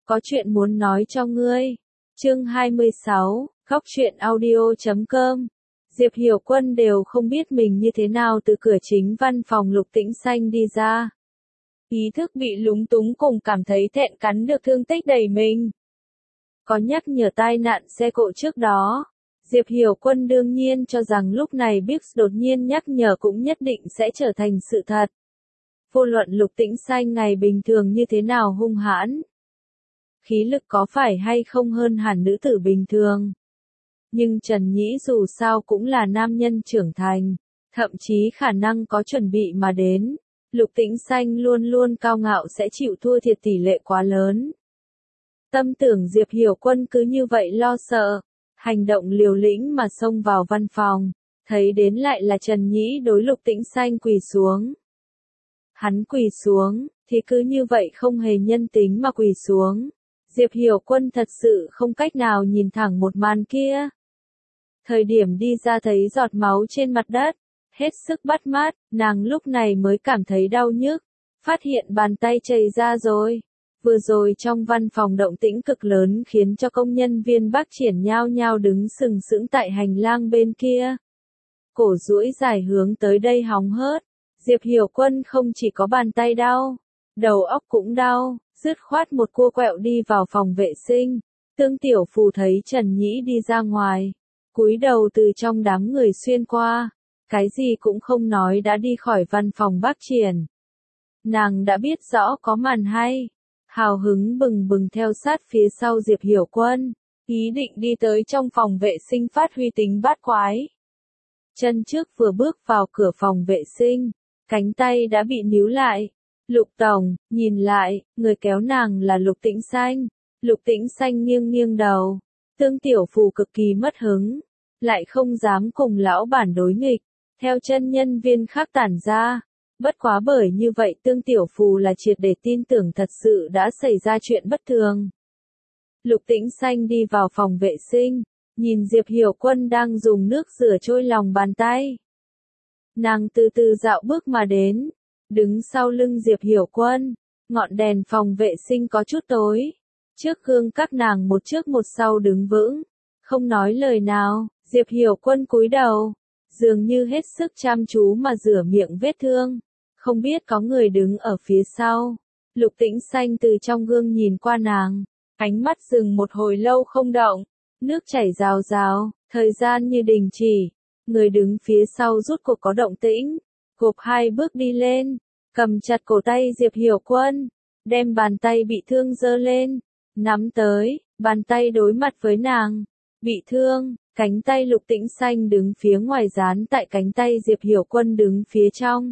có chuyện muốn nói cho ngươi. Chương 26, Khóc Chuyện Audio.com. Diệp Hiểu Quân đều không biết mình như thế nào từ cửa chính văn phòng Lục Tĩnh Xanh đi ra. Ý thức bị lúng túng cùng cảm thấy thẹn cắn được thương tích đầy mình. Có nhắc nhở tai nạn xe cộ trước đó. Diệp Hiểu Quân đương nhiên cho rằng lúc này Biggs đột nhiên nhắc nhở cũng nhất định sẽ trở thành sự thật. Vô luận Lục Tĩnh Xanh ngày bình thường như thế nào hung hãn. Khí lực có phải hay không hơn hẳn nữ tử bình thường. Nhưng Trần Nhĩ dù sao cũng là nam nhân trưởng thành, thậm chí khả năng có chuẩn bị mà đến. Lục Tĩnh Xanh luôn luôn cao ngạo sẽ chịu thua thiệt tỷ lệ quá lớn. Tâm tưởng Diệp Hiểu Quân cứ như vậy lo sợ, hành động liều lĩnh mà xông vào văn phòng, thấy đến lại là Trần Nhĩ đối Lục Tĩnh Xanh quỳ xuống. Hắn quỳ xuống, thì cứ như vậy không hề nhân tính mà quỳ xuống. Diệp Hiểu Quân thật sự không cách nào nhìn thẳng một màn kia. Thời điểm đi ra thấy giọt máu trên mặt đất, hết sức bắt mắt, nàng lúc này mới cảm thấy đau nhức, phát hiện bàn tay chảy ra rồi. Vừa rồi trong văn phòng động tĩnh cực lớn khiến cho công nhân viên Bắc Triển nhao nhao đứng sừng sững tại hành lang bên kia. Cổ duỗi dài hướng tới đây hóng hớt, Diệp Hiểu Quân không chỉ có bàn tay đau, đầu óc cũng đau, dứt khoát một cua quẹo đi vào phòng vệ sinh. Tương Tiểu Phù thấy Trần Nhĩ đi ra ngoài, cúi đầu từ trong đám người xuyên qua, cái gì cũng không nói đã đi khỏi văn phòng Bắc Triển. Nàng đã biết rõ có màn hay, hào hứng bừng bừng theo sát phía sau Diệp Hiểu Quân, ý định đi tới trong phòng vệ sinh phát huy tính bát quái. Chân trước vừa bước vào cửa phòng vệ sinh, cánh tay đã bị níu lại. Lục Tổng, nhìn lại, người kéo nàng là Lục Tĩnh Xanh. Lục Tĩnh Xanh nghiêng nghiêng đầu. Tương Tiểu Phù cực kỳ mất hứng, lại không dám cùng lão bản đối nghịch, theo chân nhân viên khác tản ra. Bất quá bởi như vậy Tương Tiểu Phù là triệt để tin tưởng thật sự đã xảy ra chuyện bất thường. Lục Tĩnh Xanh đi vào phòng vệ sinh, nhìn Diệp Hiểu Quân đang dùng nước rửa trôi lòng bàn tay. Nàng từ từ dạo bước mà đến, đứng sau lưng Diệp Hiểu Quân, ngọn đèn phòng vệ sinh có chút tối. Trước gương các nàng một trước một sau đứng vững, không nói lời nào. Diệp Hiểu Quân cúi đầu, dường như hết sức chăm chú mà rửa miệng vết thương. Không biết có người đứng ở phía sau. Lục Tĩnh Xanh từ trong gương nhìn qua nàng, ánh mắt dừng một hồi lâu không động, nước chảy rào rào, thời gian như đình chỉ. Người đứng phía sau rút cuộc có động tĩnh, gộp hai bước đi lên, cầm chặt cổ tay Diệp Hiểu Quân, đem bàn tay bị thương giơ lên, nắm tới, bàn tay đối mặt với nàng, bị thương, cánh tay Lục Tĩnh Xanh đứng phía ngoài dán tại cánh tay Diệp Hiểu Quân đứng phía trong.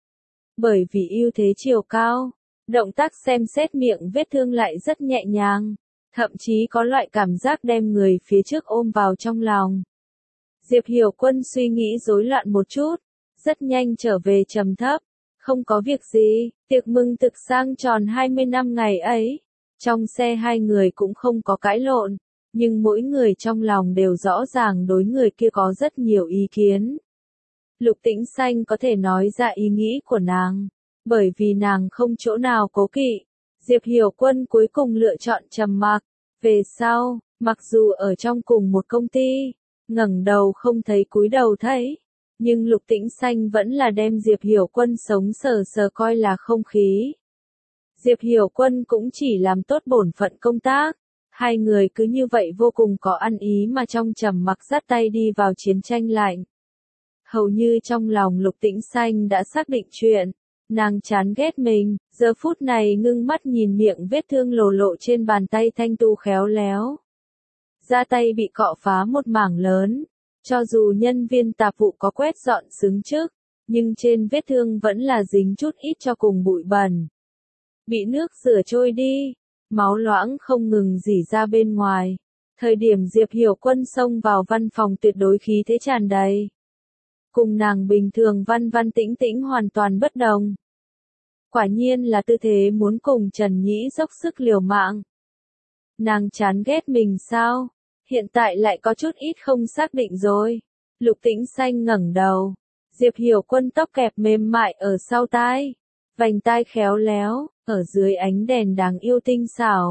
Bởi vì ưu thế chiều cao, động tác xem xét miệng vết thương lại rất nhẹ nhàng, thậm chí có loại cảm giác đem người phía trước ôm vào trong lòng. Diệp Hiểu Quân suy nghĩ rối loạn một chút, rất nhanh trở về trầm thấp. Không có việc gì, tiệc mừng thực sang tròn 20 năm ngày ấy. Trong xe hai người cũng không có cãi lộn, nhưng mỗi người trong lòng đều rõ ràng đối người kia có rất nhiều ý kiến. Lục Tĩnh Xanh có thể nói ra ý nghĩ của nàng, bởi vì nàng không chỗ nào cố kỵ. Diệp Hiểu Quân cuối cùng lựa chọn trầm mặc. Về sau, mặc dù ở trong cùng một công ty, ngẩng đầu không thấy cúi đầu thấy, nhưng Lục Tĩnh Xanh vẫn là đem Diệp Hiểu Quân sống sờ sờ coi là không khí. Diệp Hiểu Quân cũng chỉ làm tốt bổn phận công tác. Hai người cứ như vậy vô cùng có ăn ý mà trong trầm mặc dắt tay đi vào chiến tranh lạnh. Hầu như trong lòng Lục Tĩnh Xanh đã xác định chuyện, nàng chán ghét mình, giờ phút này ngưng mắt nhìn miệng vết thương lồ lộ trên bàn tay thanh tu khéo léo. Da tay bị cọ phá một mảng lớn, cho dù nhân viên tạp vụ có quét dọn xứng trước, nhưng trên vết thương vẫn là dính chút ít cho cùng bụi bẩn. Bị nước rửa trôi đi, máu loãng không ngừng rỉ ra bên ngoài. Thời điểm Diệp Hiểu Quân xông vào văn phòng tuyệt đối khí thế tràn đầy. Cùng nàng bình thường văn văn tĩnh tĩnh hoàn toàn bất đồng. Quả nhiên là tư thế muốn cùng Trần Nhĩ dốc sức liều mạng. Nàng chán ghét mình sao? Hiện tại lại có chút ít không xác định rồi. Lục Tĩnh Xanh ngẩng đầu. Diệp Hiểu Quân tóc kẹp mềm mại ở sau tai. Vành tai khéo léo, ở dưới ánh đèn đáng yêu tinh xảo.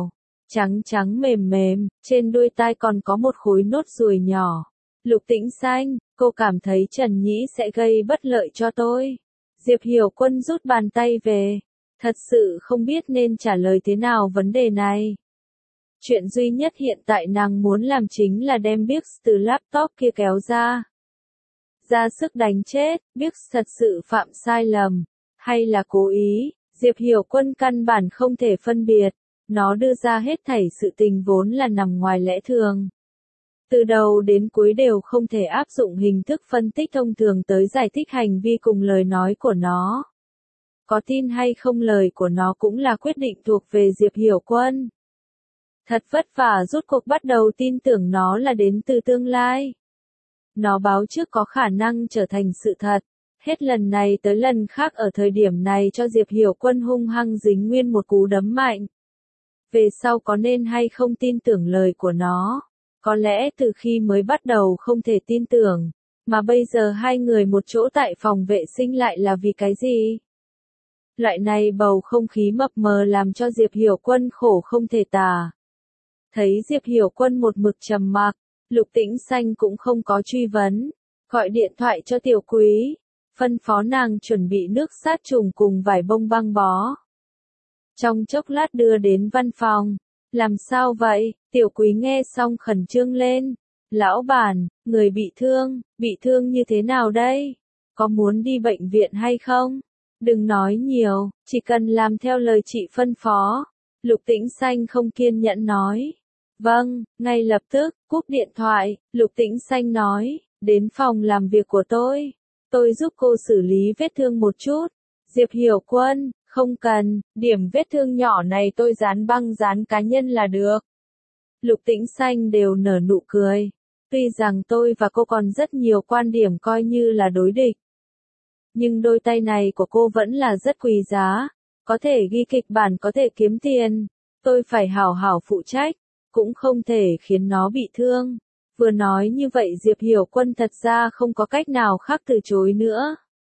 trắng trắng mềm mềm, trên đuôi tai còn có một khối nốt ruồi nhỏ. Lục Tĩnh Xanh, cô cảm thấy Trần Nhĩ sẽ gây bất lợi cho tôi. Diệp Hiểu Quân rút bàn tay về. Thật sự không biết nên trả lời thế nào vấn đề này. Chuyện duy nhất hiện tại nàng muốn làm chính là đem Biggs từ laptop kia kéo ra. Ra sức đánh chết, Biggs thật sự phạm sai lầm, hay là cố ý, Diệp Hiểu Quân căn bản không thể phân biệt. Nó đưa ra hết thảy sự tình vốn là nằm ngoài lẽ thường. Từ đầu đến cuối đều không thể áp dụng hình thức phân tích thông thường tới giải thích hành vi cùng lời nói của nó. Có tin hay không lời của nó cũng là quyết định thuộc về Diệp Hiểu Quân. Thật vất vả rốt cuộc bắt đầu tin tưởng nó là đến từ tương lai. Nó báo trước có khả năng trở thành sự thật. Hết lần này tới lần khác ở thời điểm này cho Diệp Hiểu Quân hung hăng dính nguyên một cú đấm mạnh. Về sau có nên hay không tin tưởng lời của nó? Có lẽ từ khi mới bắt đầu không thể tin tưởng, mà bây giờ hai người một chỗ tại phòng vệ sinh lại là vì cái gì? Loại này bầu không khí mập mờ làm cho Diệp Hiểu Quân khổ không thể tả. Thấy Diệp Hiểu Quân một mực trầm mặc, Lục Tĩnh Xanh cũng không có truy vấn, gọi điện thoại cho Tiểu Quý, phân phó nàng chuẩn bị nước sát trùng cùng vải bông băng bó. Trong chốc lát đưa đến văn phòng. Làm sao vậy? Tiểu Quý nghe xong khẩn trương lên. Lão bản, người bị thương như thế nào đây? Có muốn đi bệnh viện hay không? Đừng nói nhiều, chỉ cần làm theo lời chị phân phó. Lục Tĩnh Xanh không kiên nhẫn nói. Vâng, ngay lập tức, cúp điện thoại, Lục Tĩnh Xanh nói, đến phòng làm việc của tôi giúp cô xử lý vết thương một chút. Diệp Hiểu Quân, không cần, điểm vết thương nhỏ này tôi dán băng dán cá nhân là được. Lục Tĩnh Xanh đều nở nụ cười. Tuy rằng tôi và cô còn rất nhiều quan điểm coi như là đối địch. Nhưng đôi tay này của cô vẫn là rất quý giá. Có thể ghi kịch bản, có thể kiếm tiền. Tôi phải hảo hảo phụ trách. Cũng không thể khiến nó bị thương. Vừa nói như vậy Diệp Hiểu Quân thật ra không có cách nào khác từ chối nữa.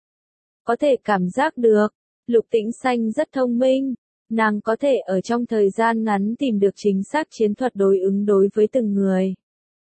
Có thể cảm giác được. Lục Tĩnh Xanh rất thông minh, nàng có thể ở trong thời gian ngắn tìm được chính xác chiến thuật đối ứng đối với từng người.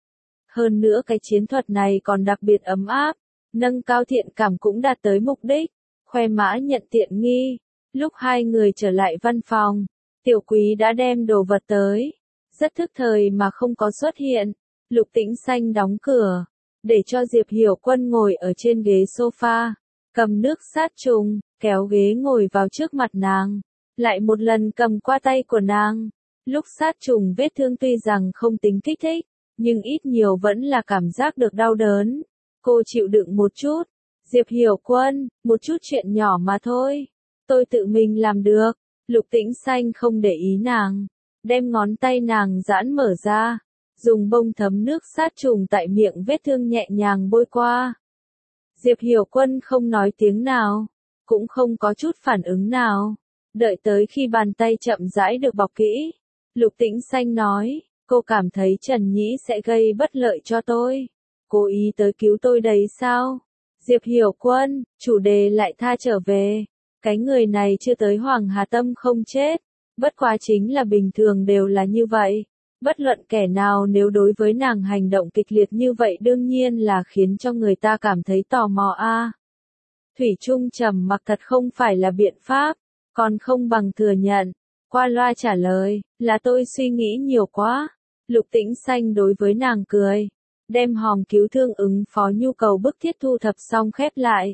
Hơn nữa cái chiến thuật này còn đặc biệt ấm áp, nâng cao thiện cảm cũng đạt tới mục đích, khoe mã nhận tiện nghi. Lúc hai người trở lại văn phòng, Tiểu Quý đã đem đồ vật tới, rất thức thời mà không có xuất hiện. Lục Tĩnh Xanh đóng cửa, để cho Diệp Hiểu Quân ngồi ở trên ghế sofa, cầm nước sát trùng, kéo ghế ngồi vào trước mặt nàng, lại một lần cầm qua tay của nàng. Lúc sát trùng vết thương tuy rằng không tính kích thích, nhưng ít nhiều vẫn là cảm giác được đau đớn. Cô chịu đựng một chút. Diệp Hiểu Quân, một chút chuyện nhỏ mà thôi. Tôi tự mình làm được. Lục Tĩnh Xanh không để ý nàng, đem ngón tay nàng giãn mở ra, dùng bông thấm nước sát trùng tại miệng vết thương nhẹ nhàng bôi qua. Diệp Hiểu Quân không nói tiếng nào, cũng không có chút phản ứng nào. Đợi tới khi bàn tay chậm rãi được bọc kỹ, Lục Tĩnh Xanh nói, cô cảm thấy Trần Nhĩ sẽ gây bất lợi cho tôi. Cố ý tới cứu tôi đấy sao? Diệp Hiểu Quân, chủ đề lại tha trở về. Cái người này chưa tới Hoàng Hà Tâm không chết. Bất quá chính là bình thường đều là như vậy. Bất luận kẻ nào nếu đối với nàng hành động kịch liệt như vậy đương nhiên là khiến cho người ta cảm thấy tò mò a. Thủy chung trầm mặc thật không phải là biện pháp, còn không bằng thừa nhận. Qua loa trả lời, là tôi suy nghĩ nhiều quá. Lục Tĩnh Xanh đối với nàng cười, đem hòm cứu thương ứng phó nhu cầu bức thiết thu thập xong khép lại.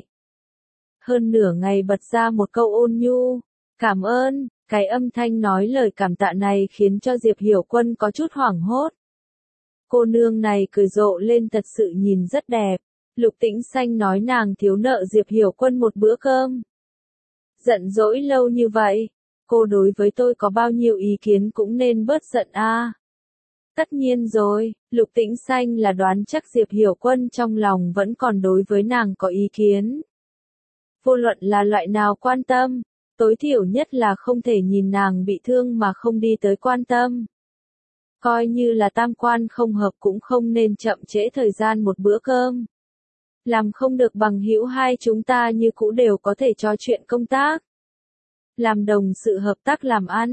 Hơn nửa ngày bật ra một câu ôn nhu, cảm ơn. Cái âm thanh nói lời cảm tạ này khiến cho Diệp Hiểu Quân có chút hoảng hốt. Cô nương này cười rộ lên thật sự nhìn rất đẹp. Lục Tĩnh Xanh nói nàng thiếu nợ Diệp Hiểu Quân một bữa cơm. Giận dỗi lâu như vậy, cô đối với tôi có bao nhiêu ý kiến cũng nên bớt giận a. Tất nhiên rồi, Lục Tĩnh Xanh là đoán chắc Diệp Hiểu Quân trong lòng vẫn còn đối với nàng có ý kiến. Vô luận là loại nào quan tâm, tối thiểu nhất là không thể nhìn nàng bị thương mà không đi tới quan tâm. Coi như là tam quan không hợp cũng không nên chậm trễ thời gian một bữa cơm. Làm không được bằng hữu hai chúng ta như cũ đều có thể trò chuyện công tác. Làm đồng sự hợp tác làm ăn.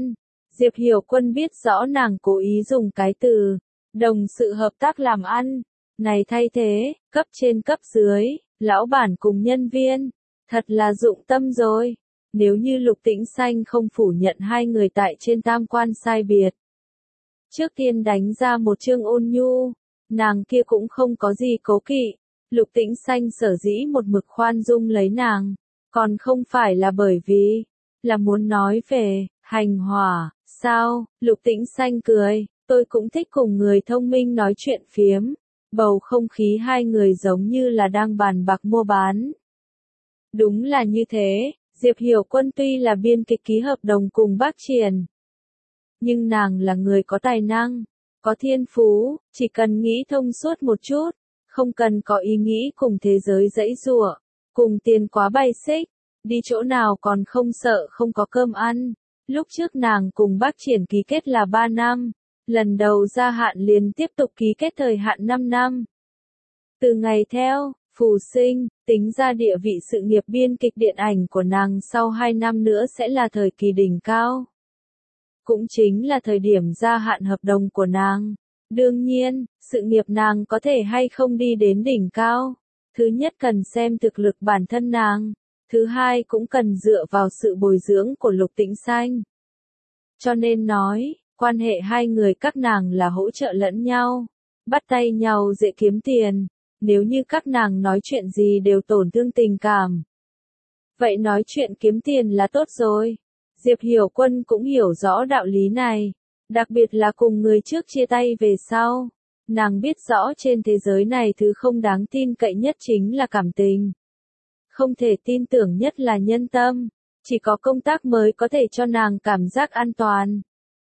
Diệp Hiểu Quân biết rõ nàng cố ý dùng cái từ đồng sự hợp tác làm ăn này thay thế cấp trên cấp dưới, lão bản cùng nhân viên, thật là dụng tâm rồi. Nếu như Lục Tĩnh Xanh không phủ nhận hai người tại trên tam quan sai biệt, trước tiên đánh ra một chương ôn nhu, nàng kia cũng không có gì cố kỵ. Lục Tĩnh Xanh sở dĩ một mực khoan dung lấy nàng, còn không phải là bởi vì là muốn nói về hành hỏa, sao? Lục Tĩnh Xanh cười, tôi cũng thích cùng người thông minh nói chuyện phiếm. Bầu không khí hai người giống như là đang bàn bạc mua bán. Đúng là như thế, Diệp Hiểu Quân tuy là biên kịch ký hợp đồng cùng Bác Triển, nhưng nàng là người có tài năng, có thiên phú, chỉ cần nghĩ thông suốt một chút, không cần có ý nghĩ cùng thế giới giãy giụa, cùng tiền quá bay xích, đi chỗ nào còn không sợ không có cơm ăn. Lúc trước nàng cùng Bác Triển ký kết là 3 năm, lần đầu gia hạn liền tiếp tục ký kết thời hạn 5 năm. Từ ngày theo, phù sinh, tính ra địa vị sự nghiệp biên kịch điện ảnh của nàng sau 2 năm nữa sẽ là thời kỳ đỉnh cao. Cũng chính là thời điểm gia hạn hợp đồng của nàng. Đương nhiên, sự nghiệp nàng có thể hay không đi đến đỉnh cao. Thứ nhất cần xem thực lực bản thân nàng. Thứ hai cũng cần dựa vào sự bồi dưỡng của Lục Tĩnh Xanh. Cho nên nói, quan hệ hai người các nàng là hỗ trợ lẫn nhau. Bắt tay nhau dễ kiếm tiền. Nếu như các nàng nói chuyện gì đều tổn thương tình cảm, vậy nói chuyện kiếm tiền là tốt rồi. Diệp Hiểu Quân cũng hiểu rõ đạo lý này, đặc biệt là cùng người trước chia tay về sau. Nàng biết rõ trên thế giới này thứ không đáng tin cậy nhất chính là cảm tình. Không thể tin tưởng nhất là nhân tâm, chỉ có công tác mới có thể cho nàng cảm giác an toàn.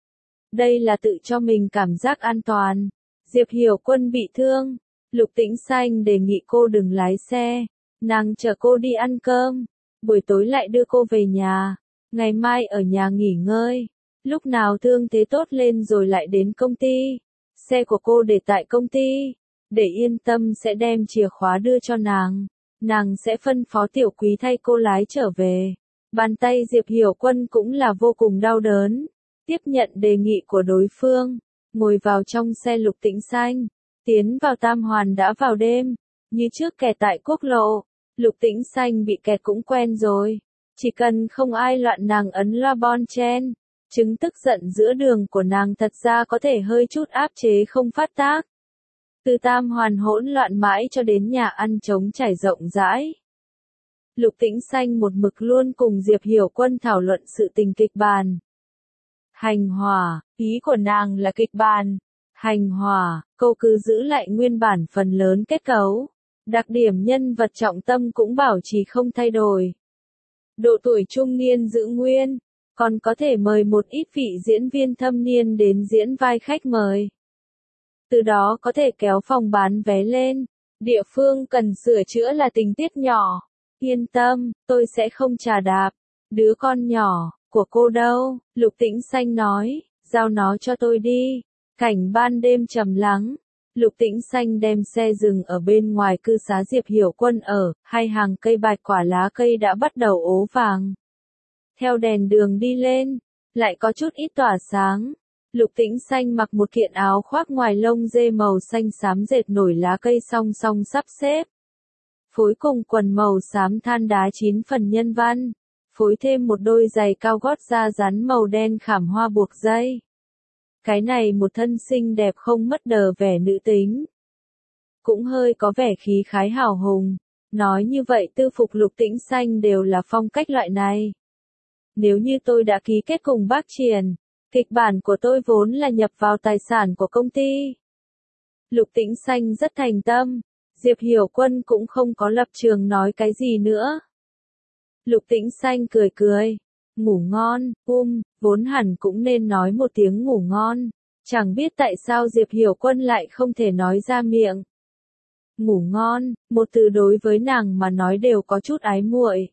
Đây là tự cho mình cảm giác an toàn. Diệp Hiểu Quân bị thương. Lục Tĩnh Xanh đề nghị cô đừng lái xe, nàng chở cô đi ăn cơm, buổi tối lại đưa cô về nhà, ngày mai ở nhà nghỉ ngơi, lúc nào thương thế tốt lên rồi lại đến công ty. Xe của cô để tại công ty, để yên tâm sẽ đem chìa khóa đưa cho nàng sẽ phân phó Tiểu Quý thay cô lái trở về. Bàn tay Diệp Hiểu Quân cũng là vô cùng đau đớn, tiếp nhận đề nghị của đối phương, ngồi vào trong xe Lục Tĩnh Xanh. Tiến vào Tam Hoàn đã vào đêm, như trước kẹt tại quốc lộ, Lục Tĩnh Xanh bị kẹt cũng quen rồi, chỉ cần không ai loạn nàng ấn loa bon chen, chứng tức giận giữa đường của nàng thật ra có thể hơi chút áp chế không phát tác. Từ Tam Hoàn hỗn loạn mãi cho đến nhà ăn trống trải rộng rãi. Lục Tĩnh Xanh một mực luôn cùng Diệp Hiểu Quân thảo luận sự tình kịch bản. Hành hỏa, ý của nàng là kịch bản. Hành hỏa, cô cứ giữ lại nguyên bản phần lớn kết cấu. Đặc điểm nhân vật trọng tâm cũng bảo trì không thay đổi. Độ tuổi trung niên giữ nguyên, còn có thể mời một ít vị diễn viên thâm niên đến diễn vai khách mời. Từ đó có thể kéo phòng bán vé lên. Địa phương cần sửa chữa là tình tiết nhỏ. Yên tâm, tôi sẽ không chà đạp. Đứa con nhỏ, của cô đâu? Lục Tĩnh Xanh nói, giao nó cho tôi đi. Cảnh ban đêm trầm lắng, Lục Tĩnh Xanh đem xe dừng ở bên ngoài cư xá Diệp Hiểu Quân ở, hai hàng cây bạch quả lá cây đã bắt đầu ố vàng. Theo đèn đường đi lên, lại có chút ít tỏa sáng. Lục Tĩnh Xanh mặc một kiện áo khoác ngoài lông dê màu xanh xám dệt nổi lá cây song song sắp xếp. Phối cùng quần màu xám than đá 9 phần nhân văn, phối thêm một đôi giày cao gót da rắn màu đen khảm hoa buộc dây. Cái này một thân xinh đẹp không mất đờ vẻ nữ tính. Cũng hơi có vẻ khí khái hào hùng. Nói như vậy tư phục Lục Tĩnh Xanh đều là phong cách loại này. Nếu như tôi đã ký kết cùng Bác Triển, kịch bản của tôi vốn là nhập vào tài sản của công ty. Lục Tĩnh Xanh rất thành tâm. Diệp Hiểu Quân cũng không có lập trường nói cái gì nữa. Lục Tĩnh Xanh cười cười. Ngủ ngon, vốn hẳn cũng nên nói một tiếng ngủ ngon. Chẳng biết tại sao Diệp Hiểu Quân lại không thể nói ra miệng. Ngủ ngon, một từ đối với nàng mà nói đều có chút ái muội.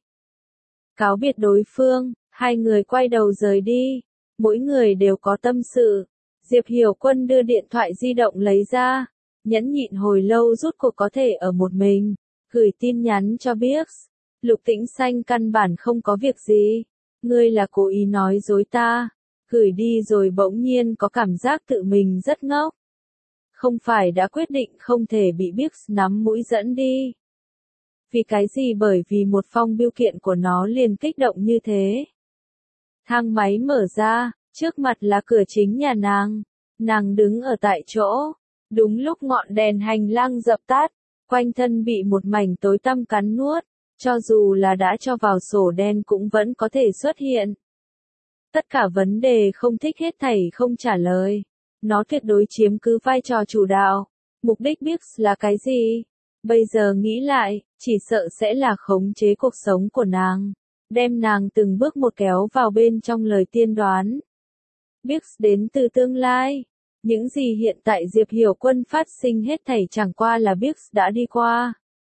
Cáo biệt đối phương, hai người quay đầu rời đi. Mỗi người đều có tâm sự. Diệp Hiểu Quân đưa điện thoại di động lấy ra. Nhẫn nhịn hồi lâu rút cuộc có thể ở một mình. Gửi tin nhắn cho Bix. Lục Tĩnh Xanh căn bản không có việc gì. Ngươi là cố ý nói dối ta. Gửi đi rồi bỗng nhiên có cảm giác tự mình rất ngốc. Không phải đã quyết định không thể bị Bix nắm mũi dẫn đi. Vì cái gì? Bởi vì một phong bưu kiện của nó liền kích động như thế. Thang máy mở ra, trước mặt là cửa chính nhà nàng. Nàng đứng ở tại chỗ. Đúng lúc ngọn đèn hành lang dập tắt, quanh thân bị một mảnh tối tăm cắn nuốt. Cho dù là đã cho vào sổ đen cũng vẫn có thể xuất hiện. Tất cả vấn đề không thích hết thảy không trả lời. Nó tuyệt đối chiếm cứ vai trò chủ đạo. Mục đích Bix là cái gì? Bây giờ nghĩ lại, chỉ sợ sẽ là khống chế cuộc sống của nàng. Đem nàng từng bước một kéo vào bên trong lời tiên đoán. Bix đến từ tương lai. Những gì hiện tại Diệp Hiểu Quân phát sinh hết thảy chẳng qua là Bix đã đi qua.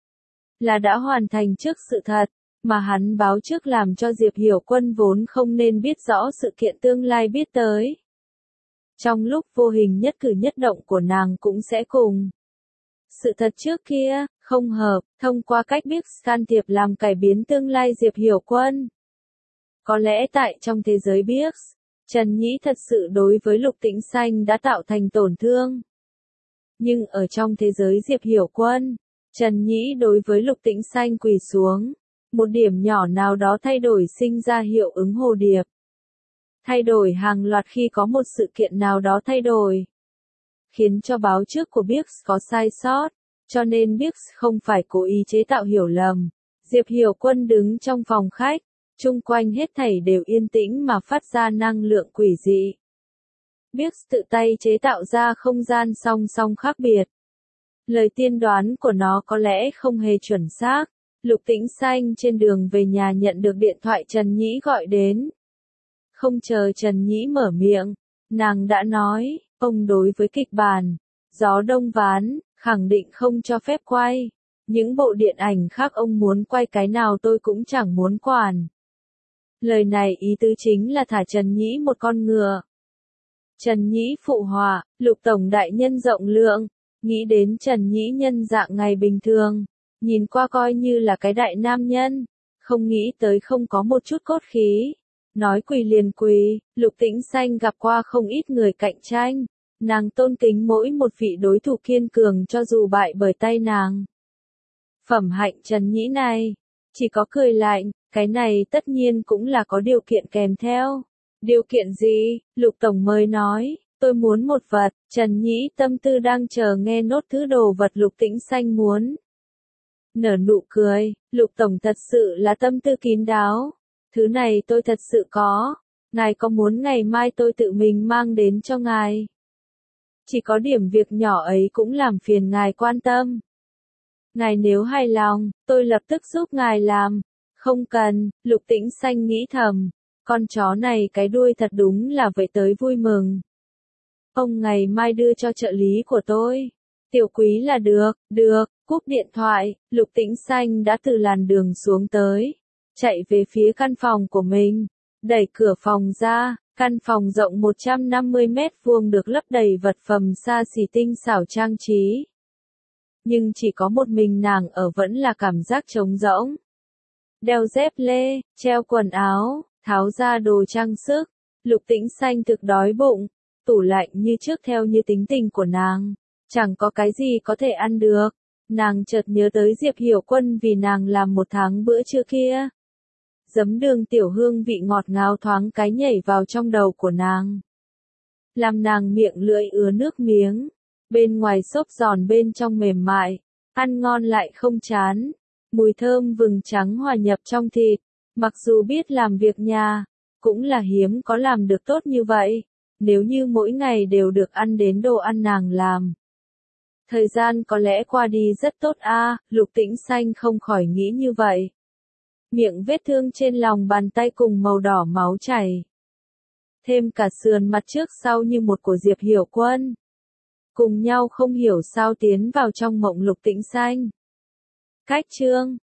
Là đã hoàn thành trước sự thật, mà hắn báo trước làm cho Diệp Hiểu Quân vốn không nên biết rõ sự kiện tương lai biết tới. Trong lúc vô hình nhất cử nhất động của nàng cũng sẽ cùng sự thật trước kia, không hợp, thông qua cách Bix can thiệp làm cải biến tương lai Diệp Hiểu Quân. Có lẽ tại trong thế giới Bix, Trần Nhĩ thật sự đối với Lục Tĩnh Xanh đã tạo thành tổn thương. Nhưng ở trong thế giới Diệp Hiểu Quân, Trần Nhĩ đối với Lục Tĩnh Xanh quỳ xuống. Một điểm nhỏ nào đó thay đổi sinh ra hiệu ứng hồ điệp. Thay đổi hàng loạt khi có một sự kiện nào đó thay đổi. Khiến cho báo trước của Bix có sai sót. Cho nên Bix không phải cố ý chế tạo hiểu lầm. Diệp Hiểu Quân đứng trong phòng khách. Chung quanh hết thảy đều yên tĩnh mà phát ra năng lượng quỷ dị. Bix tự tay chế tạo ra không gian song song khác biệt. Lời tiên đoán của nó có lẽ không hề chuẩn xác. Lục Tĩnh Xanh trên đường về nhà nhận được điện thoại Trần Nhĩ gọi đến. Không chờ Trần Nhĩ mở miệng, nàng đã nói, ông đối với kịch bản, Gió Đông Ván, khẳng định không cho phép quay. Những bộ điện ảnh khác ông muốn quay cái nào tôi cũng chẳng muốn quản. Lời này ý tứ chính là thả Trần Nhĩ một con ngựa. Trần Nhĩ phụ họa, Lục Tổng đại nhân rộng lượng, nghĩ đến Trần Nhĩ nhân dạng ngày bình thường. Nhìn qua coi như là cái đại nam nhân, không nghĩ tới không có một chút cốt khí. Nói quỳ liền quỳ, Lục Tĩnh Xanh gặp qua không ít người cạnh tranh. Nàng tôn kính mỗi một vị đối thủ kiên cường cho dù bại bởi tay nàng. Phẩm hạnh Trần Nhĩ này, chỉ có cười lạnh, cái này tất nhiên cũng là có điều kiện kèm theo. Điều kiện gì? Lục Tổng mới nói, tôi muốn một vật. Trần Nhĩ tâm tư đang chờ nghe nốt thứ đồ vật Lục Tĩnh Xanh muốn. Nở nụ cười, Lục Tổng thật sự là tâm tư kín đáo. Thứ này tôi thật sự có. Ngài có muốn ngày mai tôi tự mình mang đến cho ngài? Chỉ có điểm việc nhỏ ấy cũng làm phiền ngài quan tâm. Ngài nếu hài lòng, tôi lập tức giúp ngài làm. Không cần, Lục Tĩnh Xanh nghĩ thầm. Con chó này cái đuôi thật đúng là vậy tới vui mừng. Ông ngày mai đưa cho trợ lý của tôi. Tiểu Quý là được, cúp điện thoại, Lục Tĩnh Xanh đã từ làn đường xuống tới. Chạy về phía căn phòng của mình. Đẩy cửa phòng ra, căn phòng rộng 150 mét vuông được lấp đầy vật phẩm xa xỉ tinh xảo trang trí. Nhưng chỉ có một mình nàng ở vẫn là cảm giác trống rỗng. Đeo dép lê, treo quần áo, tháo ra đồ trang sức. Lục Tĩnh Xanh thực đói bụng. Tủ lạnh như trước theo như tính tình của nàng. Chẳng có cái gì có thể ăn được. Nàng chợt nhớ tới Diệp Hiểu Quân vì nàng làm một tháng bữa trưa kia. Giấm đường tiểu hương vị ngọt ngào thoáng cái nhảy vào trong đầu của nàng. Làm nàng miệng lưỡi ứa nước miếng. Bên ngoài xốp giòn bên trong mềm mại. Ăn ngon lại không chán. Mùi thơm vừng trắng hòa nhập trong thịt. Mặc dù biết làm việc nhà, cũng là hiếm có làm được tốt như vậy. Nếu như mỗi ngày đều được ăn đến đồ ăn nàng làm. Thời gian có lẽ qua đi rất tốt a, Lục Tĩnh Xanh không khỏi nghĩ như vậy. Miệng vết thương trên lòng bàn tay cùng màu đỏ máu chảy. Thêm cả sườn mặt trước sau như một của Diệp Hiểu Quân. Cùng nhau không hiểu sao tiến vào trong mộng Lục Tĩnh Xanh. Cách chương